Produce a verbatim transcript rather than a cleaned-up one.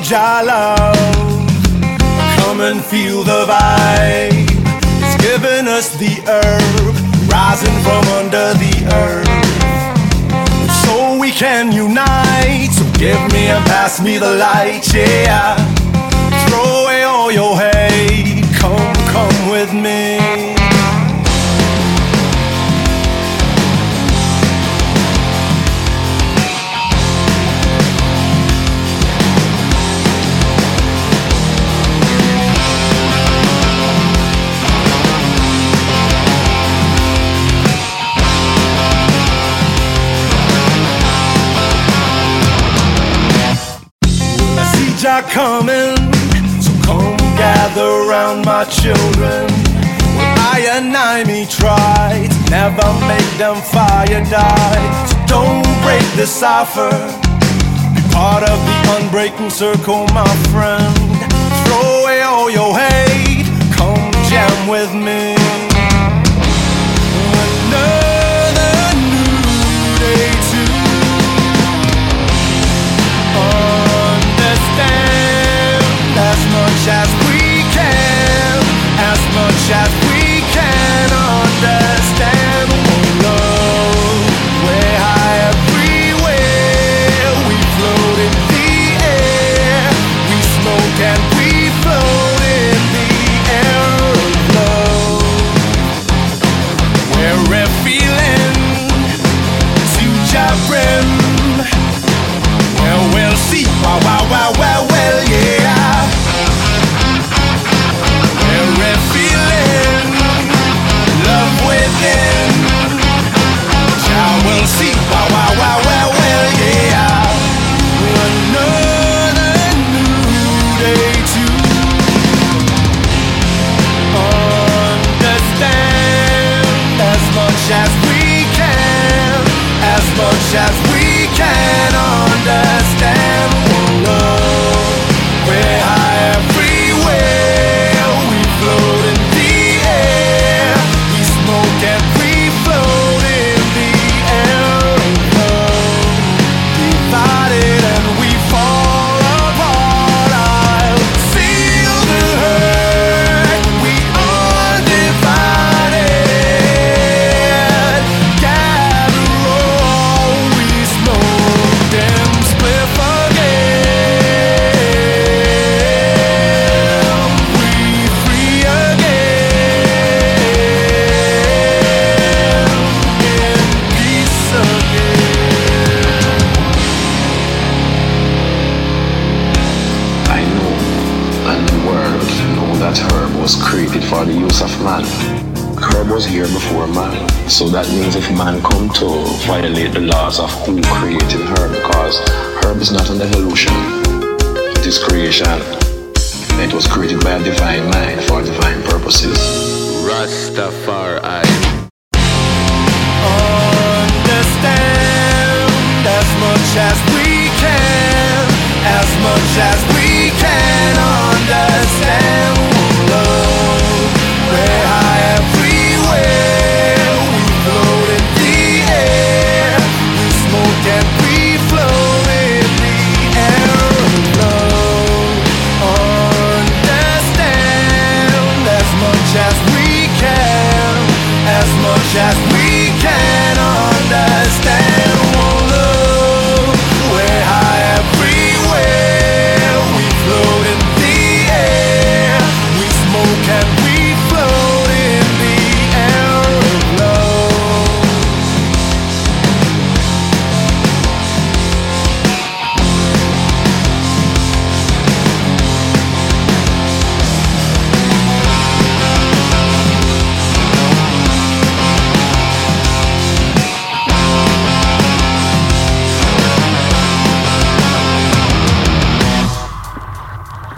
Jah love. Come and feel the vibe. It's giving us the herb, rising from under the earth, so we can unite. So give me and pass me the light, yeah. Throw away all your hate. Come, come with me. Jah coming, so come gather round my children. When I and I me try to never make them fire die. So don't break the cipher, be part of the unbreaking circle, my friend. Throw away all your hate, come jam with me. Another new day to as much as we can, as much as we can understand. Oh love, we're high everywhere. We float in the air, we smoke and we float in the air of love. We're feeling to Jabrim. Well, we'll see. Wow, wow, wow, wow, well, yeah. We'll see, wow, wow, wow, well, well, yeah. Another new day to understand. As much as we can, as much as we can understand. Oh love, we're high everywhere. We float in the air, we smoke and we float in the created for the use of man. Herb was here before man, so that means if man come to violate the laws of who created herb, because herb is not an evolution, it is creation. It was created by a divine mind for divine purposes. Rastafari. Understand as much as we can, as much as we can understand. Love, we're high everywhere. We float in the air, we smoke and we float in the air of love. Understand as much as we can, as much as we